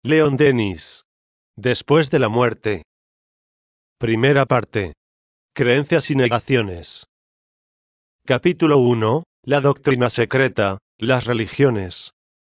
Leon Denis. Después de la muerte. Primera parte. Creencias y negaciones. Capítulo 1. La doctrina secreta, las religiones.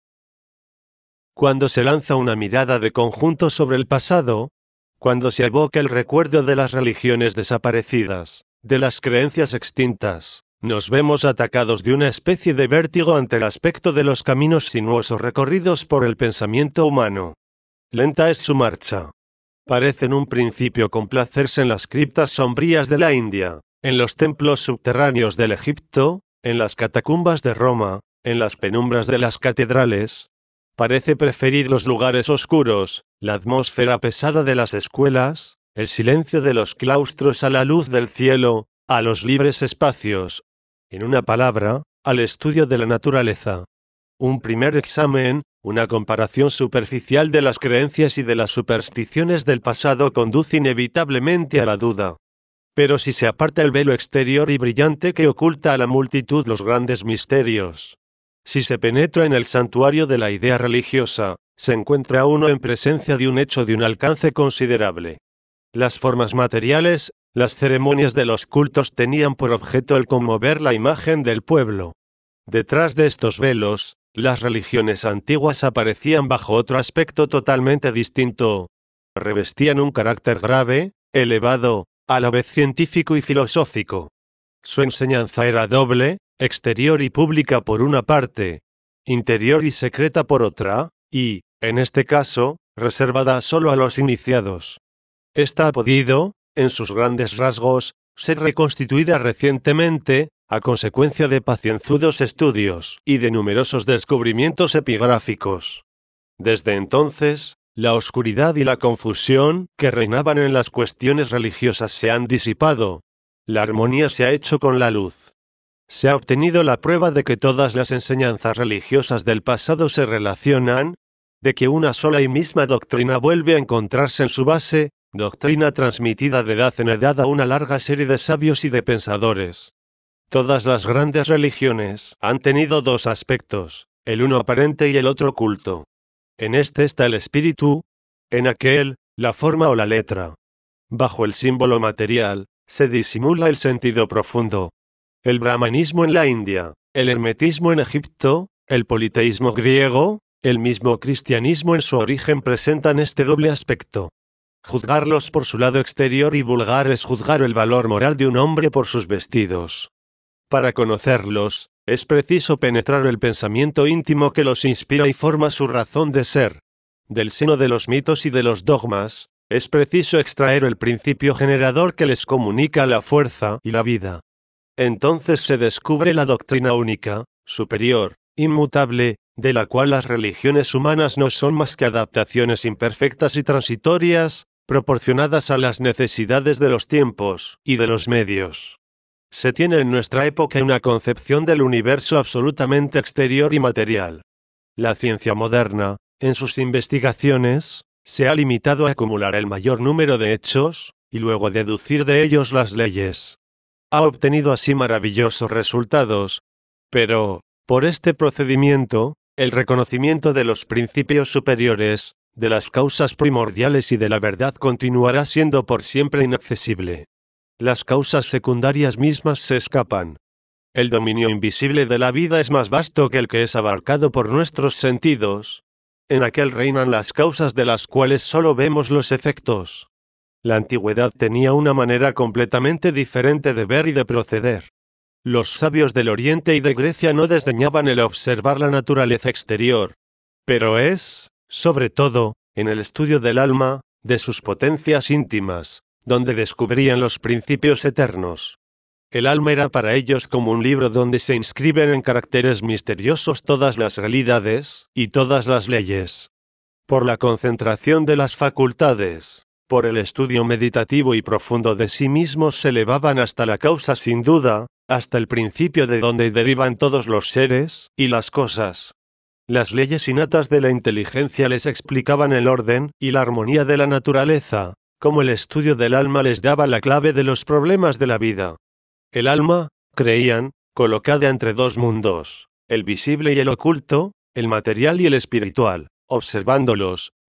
Cuando se lanza una mirada de conjunto sobre el pasado, cuando se evoca el recuerdo de las religiones desaparecidas, de las creencias extintas, nos vemos atacados de una especie de vértigo ante el aspecto de los caminos sinuosos recorridos por el pensamiento humano. Lenta es su marcha. Parece en un principio complacerse en las criptas sombrías de la India, en los templos subterráneos del Egipto, en las catacumbas de Roma, en las penumbras de las catedrales. Parece preferir los lugares oscuros, la atmósfera pesada de las escuelas, el silencio de los claustros a la luz del cielo, a los libres espacios. En una palabra, al estudio de la naturaleza. Un primer examen, una comparación superficial de las creencias y de las supersticiones del pasado conduce inevitablemente a la duda. Pero si se aparta el velo exterior y brillante que oculta a la multitud los grandes misterios, si se penetra en el santuario de la idea religiosa, se encuentra uno en presencia de un hecho de un alcance considerable. Las formas materiales, las ceremonias de los cultos tenían por objeto el conmover la imagen del pueblo. Detrás de estos velos, las religiones antiguas aparecían bajo otro aspecto totalmente distinto. Revestían un carácter grave, elevado, a la vez científico y filosófico. Su enseñanza era doble, exterior y pública por una parte, interior y secreta por otra, y, en este caso, reservada solo a los iniciados. Esta ha podido, en sus grandes rasgos, ser reconstituida recientemente, a consecuencia de pacienzudos estudios y de numerosos descubrimientos epigráficos. Desde entonces, la oscuridad y la confusión que reinaban en las cuestiones religiosas se han disipado. La armonía se ha hecho con la luz. Se ha obtenido la prueba de que todas las enseñanzas religiosas del pasado se relacionan, de que una sola y misma doctrina vuelve a encontrarse en su base, doctrina transmitida de edad en edad a una larga serie de sabios y de pensadores. Todas las grandes religiones han tenido dos aspectos, el uno aparente y el otro oculto. En este está el espíritu, en aquel, la forma o la letra. Bajo el símbolo material, se disimula el sentido profundo. El brahmanismo en la India, el hermetismo en Egipto, el politeísmo griego, el mismo cristianismo en su origen presentan este doble aspecto. Juzgarlos por su lado exterior y vulgar es juzgar el valor moral de un hombre por sus vestidos. Para conocerlos, es preciso penetrar el pensamiento íntimo que los inspira y forma su razón de ser. Del seno de los mitos y de los dogmas, es preciso extraer el principio generador que les comunica la fuerza y la vida. Entonces se descubre la doctrina única, superior, inmutable, de la cual las religiones humanas no son más que adaptaciones imperfectas y transitorias, proporcionadas a las necesidades de los tiempos y de los medios. Se tiene en nuestra época una concepción del universo absolutamente exterior y material. La ciencia moderna, en sus investigaciones, se ha limitado a acumular el mayor número de hechos, y luego deducir de ellos las leyes. Ha obtenido así maravillosos resultados, pero, por este procedimiento, el reconocimiento de los principios superiores, de las causas primordiales y de la verdad continuará siendo por siempre inaccesible. Las causas secundarias mismas se escapan. El dominio invisible de la vida es más vasto que el que es abarcado por nuestros sentidos. En aquel reinan las causas de las cuales solo vemos los efectos. La antigüedad tenía una manera completamente diferente de ver y de proceder. Los sabios del Oriente y de Grecia no desdeñaban el observar la naturaleza exterior. Pero es, sobre todo, en el estudio del alma, de sus potencias íntimas, donde descubrían los principios eternos. El alma era para ellos como un libro donde se inscriben en caracteres misteriosos todas las realidades y todas las leyes. Por la concentración de las facultades, por el estudio meditativo y profundo de sí mismos se elevaban hasta la causa sin duda, hasta el principio de donde derivan todos los seres y las cosas. Las leyes innatas de la inteligencia les explicaban el orden y la armonía de la naturaleza, como el estudio del alma les daba la clave de los problemas de la vida. El alma, creían, colocada entre dos mundos, el visible y el oculto, el material y el espiritual, observándolos,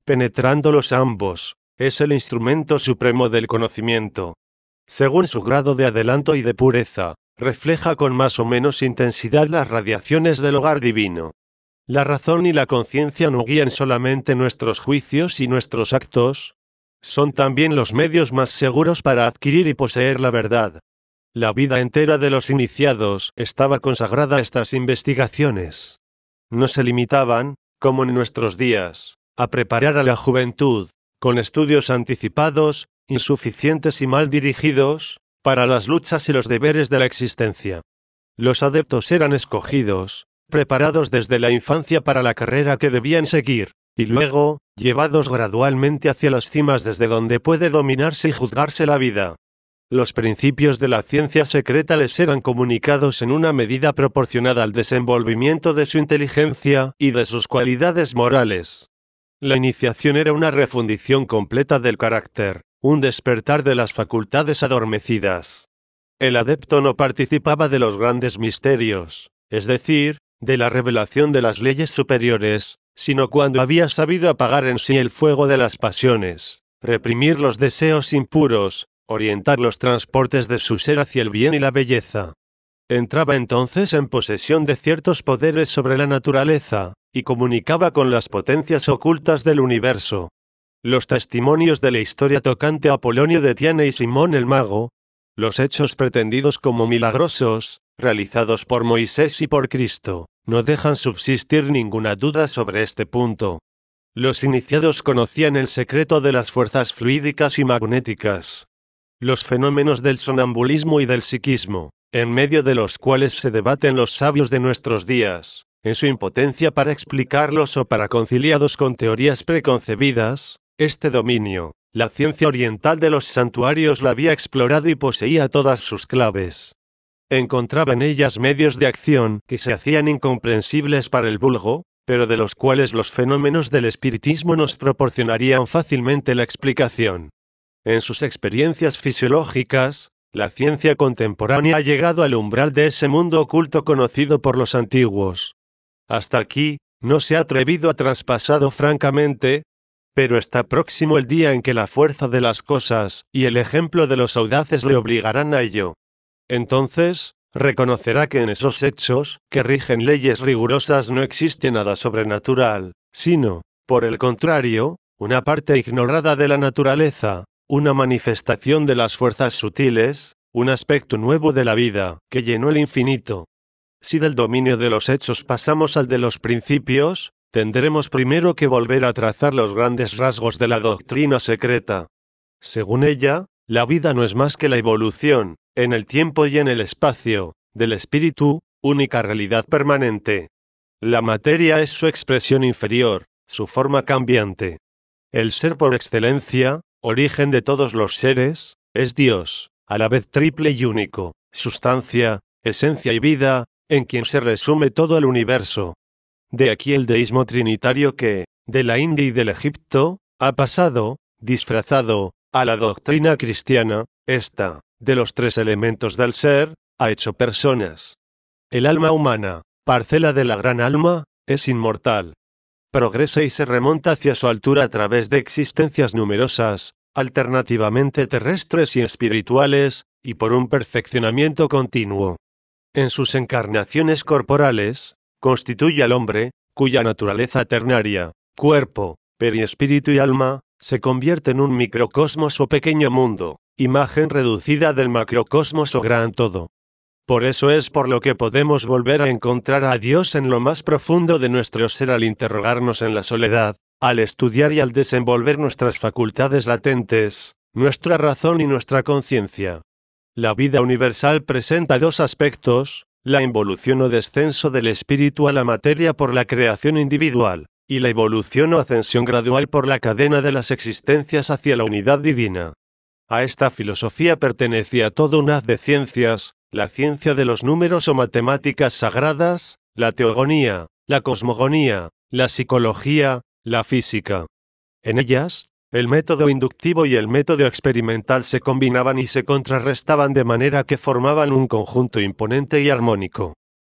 penetrándolos a ambos, es el instrumento supremo del conocimiento. Según su grado de adelanto y de pureza, refleja con más o menos intensidad las radiaciones del hogar divino. La razón y la conciencia no guían solamente nuestros juicios y nuestros actos, son también los medios más seguros para adquirir y poseer la verdad. La vida entera de los iniciados estaba consagrada a estas investigaciones. No se limitaban, como en nuestros días, a preparar a la juventud, con estudios anticipados, insuficientes y mal dirigidos, para las luchas y los deberes de la existencia. Los adeptos eran escogidos, preparados desde la infancia para la carrera que debían seguir, y luego, llevados gradualmente hacia las cimas desde donde puede dominarse y juzgarse la vida. Los principios de la ciencia secreta les eran comunicados en una medida proporcionada al desenvolvimiento de su inteligencia y de sus cualidades morales. La iniciación era una refundición completa del carácter, un despertar de las facultades adormecidas. El adepto no participaba de los grandes misterios, es decir, de la revelación de las leyes superiores, sino cuando había sabido apagar en sí el fuego de las pasiones, reprimir los deseos impuros, orientar los transportes de su ser hacia el bien y la belleza. Entraba entonces en posesión de ciertos poderes sobre la naturaleza, y comunicaba con las potencias ocultas del universo. Los testimonios de la historia tocante a Apolonio de Tiana y Simón el Mago, los hechos pretendidos como milagrosos, realizados por Moisés y por Cristo, no dejan subsistir ninguna duda sobre este punto. Los iniciados conocían el secreto de las fuerzas fluídicas y magnéticas, los fenómenos del sonambulismo y del psiquismo, en medio de los cuales se debaten los sabios de nuestros días, en su impotencia para explicarlos o para conciliados con teorías preconcebidas. Este dominio, la ciencia oriental de los santuarios la había explorado y poseía todas sus claves. Encontraba en ellas medios de acción que se hacían incomprensibles para el vulgo, pero de los cuales los fenómenos del espiritismo nos proporcionarían fácilmente la explicación. En sus experiencias fisiológicas, la ciencia contemporánea ha llegado al umbral de ese mundo oculto conocido por los antiguos. Hasta aquí, no se ha atrevido a traspasarlo francamente, pero está próximo el día en que la fuerza de las cosas y el ejemplo de los audaces le obligarán a ello. Entonces, reconocerá que en esos hechos, que rigen leyes rigurosas, no existe nada sobrenatural, sino, por el contrario, una parte ignorada de la naturaleza, una manifestación de las fuerzas sutiles, un aspecto nuevo de la vida, que llenó el infinito. Si del dominio de los hechos pasamos al de los principios, tendremos primero que volver a trazar los grandes rasgos de la doctrina secreta. Según ella, la vida no es más que la evolución, en el tiempo y en el espacio, del espíritu, única realidad permanente. La materia es su expresión inferior, su forma cambiante. El ser por excelencia, origen de todos los seres, es Dios, a la vez triple y único, sustancia, esencia y vida, en quien se resume todo el universo. De aquí el deísmo trinitario que, de la India y del Egipto, ha pasado, disfrazado, a la doctrina cristiana. Esta, de los tres elementos del ser, ha hecho personas. El alma humana, parcela de la gran alma, es inmortal. Progresa y se remonta hacia su altura a través de existencias numerosas, alternativamente terrestres y espirituales, y por un perfeccionamiento continuo. En sus encarnaciones corporales, constituye al hombre, cuya naturaleza ternaria, cuerpo, periespíritu y alma, se convierte en un microcosmos o pequeño mundo, imagen reducida del macrocosmos o gran todo. Por eso es por lo que podemos volver a encontrar a Dios en lo más profundo de nuestro ser al interrogarnos en la soledad, al estudiar y al desenvolver nuestras facultades latentes, nuestra razón y nuestra conciencia. La vida universal presenta dos aspectos: la involución o descenso del espíritu a la materia por la creación individual, y la evolución o ascensión gradual por la cadena de las existencias hacia la unidad divina. A esta filosofía pertenecía todo un haz de ciencias, la ciencia de los números o matemáticas sagradas, la teogonía, la cosmogonía, la psicología, la física. En ellas, el método inductivo y el método experimental se combinaban y se contrarrestaban de manera que formaban un conjunto imponente y armónico.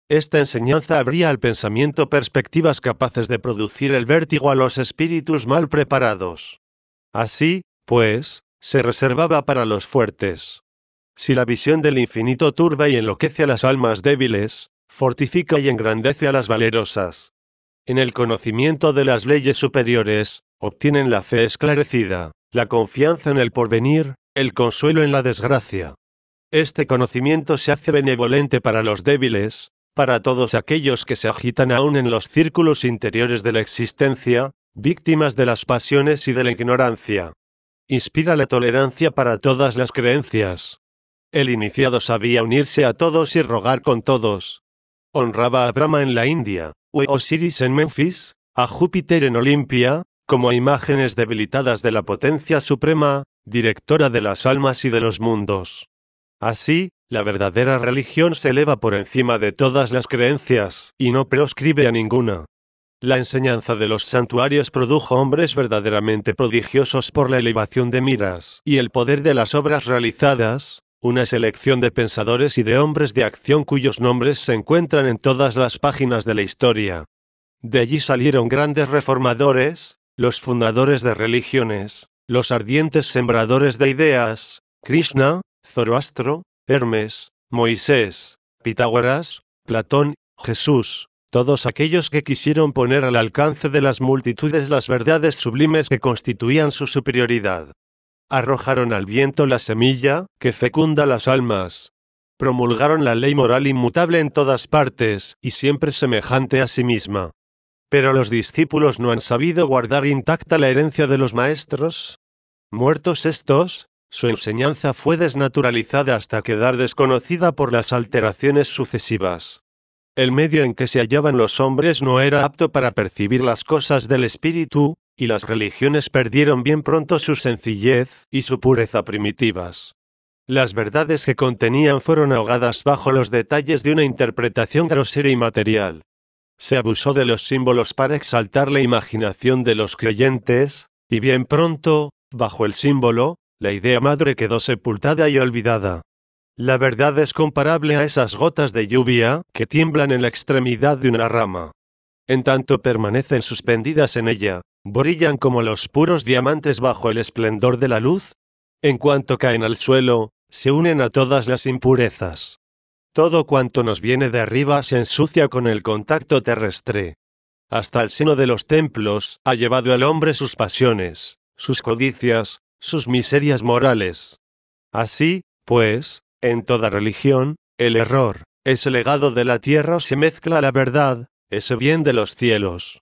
Esta enseñanza abría al pensamiento perspectivas capaces de producir el vértigo a los espíritus mal preparados. Así, pues, se reservaba para los fuertes. Si la visión del infinito turba y enloquece a las almas débiles, fortifica y engrandece a las valerosas. En el conocimiento de las leyes superiores, obtienen la fe esclarecida, la confianza en el porvenir, el consuelo en la desgracia. Este conocimiento se hace benevolente para los débiles, para todos aquellos que se agitan aún en los círculos interiores de la existencia, víctimas de las pasiones y de la ignorancia. Inspira la tolerancia para todas las creencias. El iniciado sabía unirse a todos y rogar con todos. Honraba a Brahma en la India, a Osiris en Memphis, a Júpiter en Olimpia, como imágenes debilitadas de la potencia suprema, directora de las almas y de los mundos. Así, la verdadera religión se eleva por encima de todas las creencias, y no proscribe a ninguna. La enseñanza de los santuarios produjo hombres verdaderamente prodigiosos por la elevación de miras y el poder de las obras realizadas, una selección de pensadores y de hombres de acción cuyos nombres se encuentran en todas las páginas de la historia. De allí salieron grandes reformadores, los fundadores de religiones, los ardientes sembradores de ideas, Krishna, Zoroastro, Hermes, Moisés, Pitágoras, Platón, Jesús, todos aquellos que quisieron poner al alcance de las multitudes las verdades sublimes que constituían su superioridad. Arrojaron al viento la semilla, que fecunda las almas. Promulgaron la ley moral inmutable en todas partes, y siempre semejante a sí misma. Pero los discípulos no han sabido guardar intacta la herencia de los maestros. Muertos estos, su enseñanza fue desnaturalizada hasta quedar desconocida por las alteraciones sucesivas. El medio en que se hallaban los hombres no era apto para percibir las cosas del espíritu, y las religiones perdieron bien pronto su sencillez y su pureza primitivas. Las verdades que contenían fueron ahogadas bajo los detalles de una interpretación grosera y material. Se abusó de los símbolos para exaltar la imaginación de los creyentes, y bien pronto, bajo el símbolo, la idea madre quedó sepultada y olvidada. La verdad es comparable a esas gotas de lluvia que tiemblan en la extremidad de una rama. En tanto permanecen suspendidas en ella, brillan como los puros diamantes bajo el esplendor de la luz. En cuanto caen al suelo, se unen a todas las impurezas. Todo cuanto nos viene de arriba se ensucia con el contacto terrestre. Hasta el seno de los templos ha llevado al hombre sus pasiones, sus codicias, sus miserias morales. Así, pues, en toda religión, el error, ese legado de la tierra se mezcla a la verdad, ese bien de los cielos.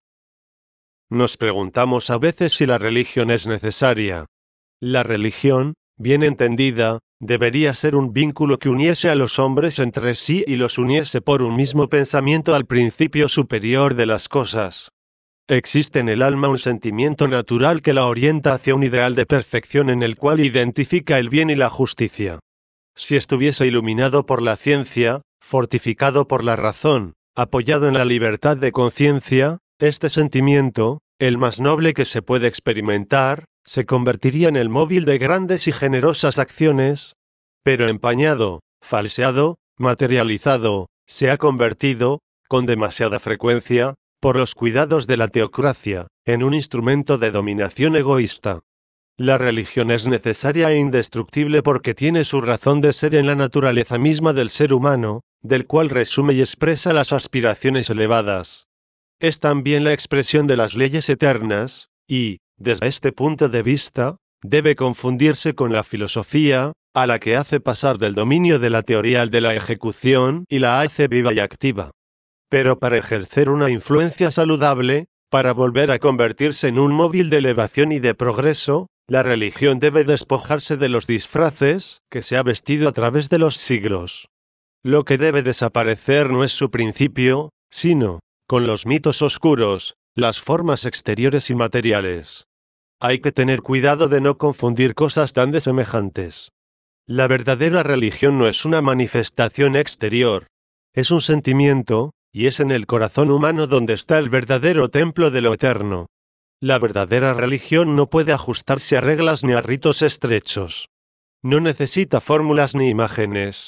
Nos preguntamos a veces si la religión es necesaria. La religión, bien entendida, debería ser un vínculo que uniese a los hombres entre sí y los uniese por un mismo pensamiento al principio superior de las cosas. Existe en el alma un sentimiento natural que la orienta hacia un ideal de perfección en el cual identifica el bien y la justicia. Si estuviese iluminado por la ciencia, fortificado por la razón, apoyado en la libertad de conciencia, este sentimiento, el más noble que se puede experimentar, se convertiría en el móvil de grandes y generosas acciones, pero empañado, falseado, materializado, se ha convertido, con demasiada frecuencia, por los cuidados de la teocracia, en un instrumento de dominación egoísta. La religión es necesaria e indestructible porque tiene su razón de ser en la naturaleza misma del ser humano, del cual resume y expresa las aspiraciones elevadas. Es también la expresión de las leyes eternas, y, desde este punto de vista, debe confundirse con la filosofía, a la que hace pasar del dominio de la teoría al de la ejecución y la hace viva y activa. Pero para ejercer una influencia saludable, para volver a convertirse en un móvil de elevación y de progreso, la religión debe despojarse de los disfraces que se ha vestido a través de los siglos. Lo que debe desaparecer no es su principio, sino, con los mitos oscuros, las formas exteriores y materiales. Hay que tener cuidado de no confundir cosas tan desemejantes. La verdadera religión no es una manifestación exterior. Es un sentimiento, y es en el corazón humano donde está el verdadero templo de lo eterno. La verdadera religión no puede ajustarse a reglas ni a ritos estrechos. No necesita fórmulas ni imágenes.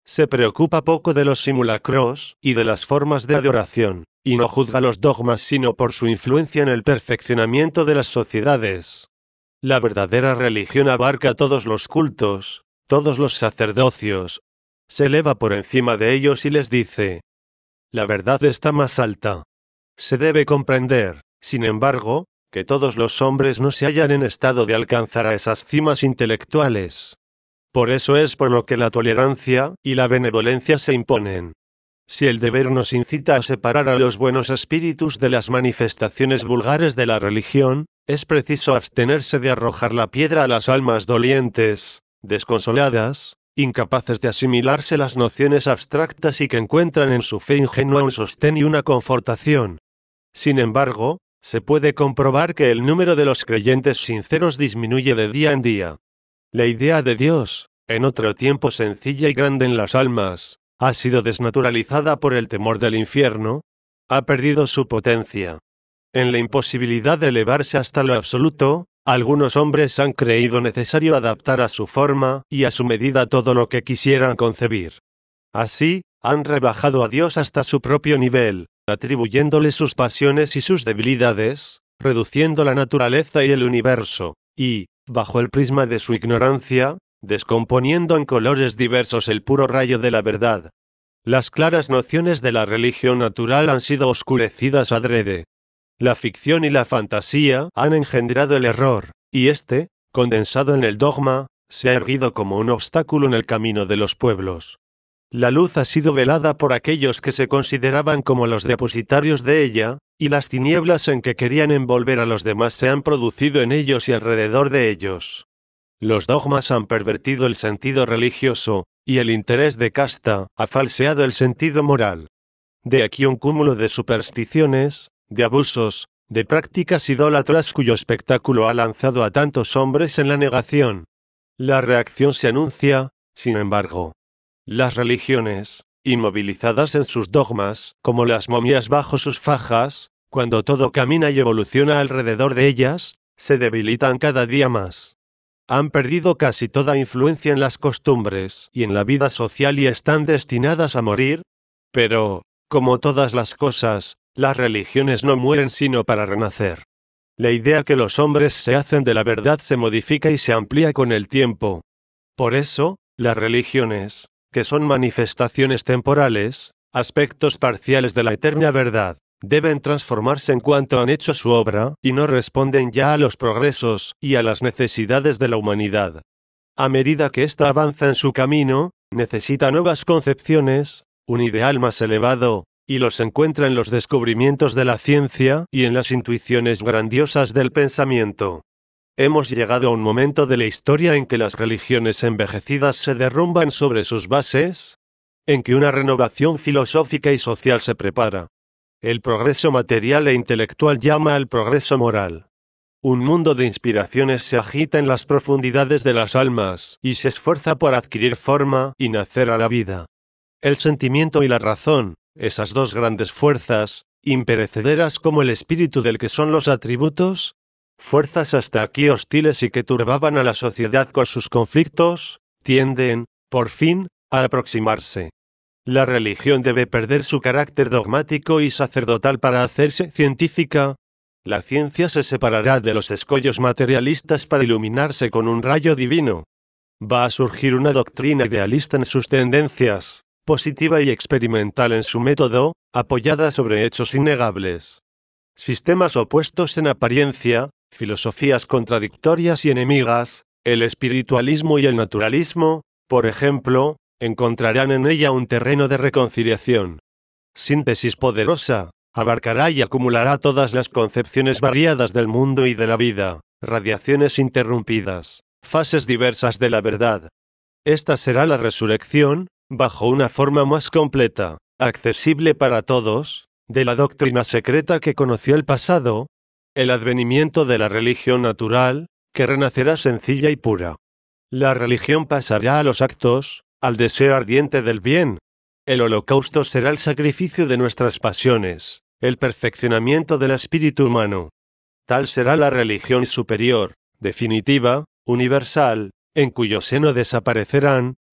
Se preocupa poco de los simulacros y de las formas de adoración, y no juzga los dogmas sino por su influencia en el perfeccionamiento de las sociedades. La verdadera religión abarca todos los cultos, todos los sacerdocios. Se eleva por encima de ellos y les dice: la verdad está más alta. Se debe comprender, sin embargo, que todos los hombres no se hallan en estado de alcanzar a esas cimas intelectuales. Por eso es por lo que la tolerancia y la benevolencia se imponen. Si el deber nos incita a separar a los buenos espíritus de las manifestaciones vulgares de la religión, es preciso abstenerse de arrojar la piedra a las almas dolientes, desconsoladas, incapaces de asimilarse las nociones abstractas y que encuentran en su fe ingenua un sostén y una confortación. Sin embargo, se puede comprobar que el número de los creyentes sinceros disminuye de día en día. La idea de Dios, en otro tiempo sencilla y grande en las almas, ha sido desnaturalizada por el temor del infierno, ha perdido su potencia. En la imposibilidad de elevarse hasta lo absoluto, algunos hombres han creído necesario adaptar a su forma y a su medida todo lo que quisieran concebir. Así, han rebajado a Dios hasta su propio nivel, atribuyéndole sus pasiones y sus debilidades, reduciendo la naturaleza y el universo, y, bajo el prisma de su ignorancia, descomponiendo en colores diversos el puro rayo de la verdad. Las claras nociones de la religión natural han sido oscurecidas adrede. La ficción y la fantasía han engendrado el error, y este, condensado en el dogma, se ha erguido como un obstáculo en el camino de los pueblos. La luz ha sido velada por aquellos que se consideraban como los depositarios de ella, y las tinieblas en que querían envolver a los demás se han producido en ellos y alrededor de ellos. Los dogmas han pervertido el sentido religioso, y el interés de casta ha falseado el sentido moral. De aquí un cúmulo de supersticiones, de abusos, de prácticas idólatras cuyo espectáculo ha lanzado a tantos hombres en la negación. La reacción se anuncia, sin embargo. Las religiones, inmovilizadas en sus dogmas, como las momias bajo sus fajas, cuando todo camina y evoluciona alrededor de ellas, se debilitan cada día más. Han perdido casi toda influencia en las costumbres y en la vida social y están destinadas a morir. Pero, como todas las cosas, las religiones no mueren sino para renacer. La idea que los hombres se hacen de la verdad se modifica y se amplía con el tiempo. Por eso, las religiones, que son manifestaciones temporales, aspectos parciales de la eterna verdad, deben transformarse en cuanto han hecho su obra, y no responden ya a los progresos y a las necesidades de la humanidad. A medida que ésta avanza en su camino, necesita nuevas concepciones, un ideal más elevado, y los encuentra en los descubrimientos de la ciencia y en las intuiciones grandiosas del pensamiento. Hemos llegado a un momento de la historia en que las religiones envejecidas se derrumban sobre sus bases, en que una renovación filosófica y social se prepara. El progreso material e intelectual llama al progreso moral. Un mundo de inspiraciones se agita en las profundidades de las almas y se esfuerza por adquirir forma y nacer a la vida. El sentimiento y la razón, esas dos grandes fuerzas, imperecederas como el espíritu del que son los atributos, fuerzas hasta aquí hostiles y que turbaban a la sociedad con sus conflictos, tienden, por fin, a aproximarse. La religión debe perder su carácter dogmático y sacerdotal para hacerse científica. La ciencia se separará de los escollos materialistas para iluminarse con un rayo divino. Va a surgir una doctrina idealista en sus tendencias, positiva y experimental en su método, apoyada sobre hechos innegables. Sistemas opuestos en apariencia, filosofías contradictorias y enemigas, el espiritualismo y el naturalismo, por ejemplo, encontrarán en ella un terreno de reconciliación. Síntesis poderosa, abarcará y acumulará todas las concepciones variadas del mundo y de la vida, radiaciones interrumpidas, fases diversas de la verdad. Esta será la resurrección, bajo una forma más completa, accesible para todos, de la doctrina secreta que conoció el pasado, el advenimiento de la religión natural, que renacerá sencilla y pura. La religión pasará a los actos, al deseo ardiente del bien. El holocausto será el sacrificio de nuestras pasiones, el perfeccionamiento del espíritu humano. Tal será la religión superior, definitiva, universal, en cuyo seno desaparecerán,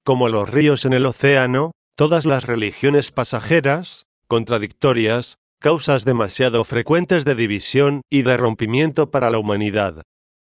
como los ríos en el océano, todas las religiones pasajeras, contradictorias, causas demasiado frecuentes de división y de rompimiento para la humanidad.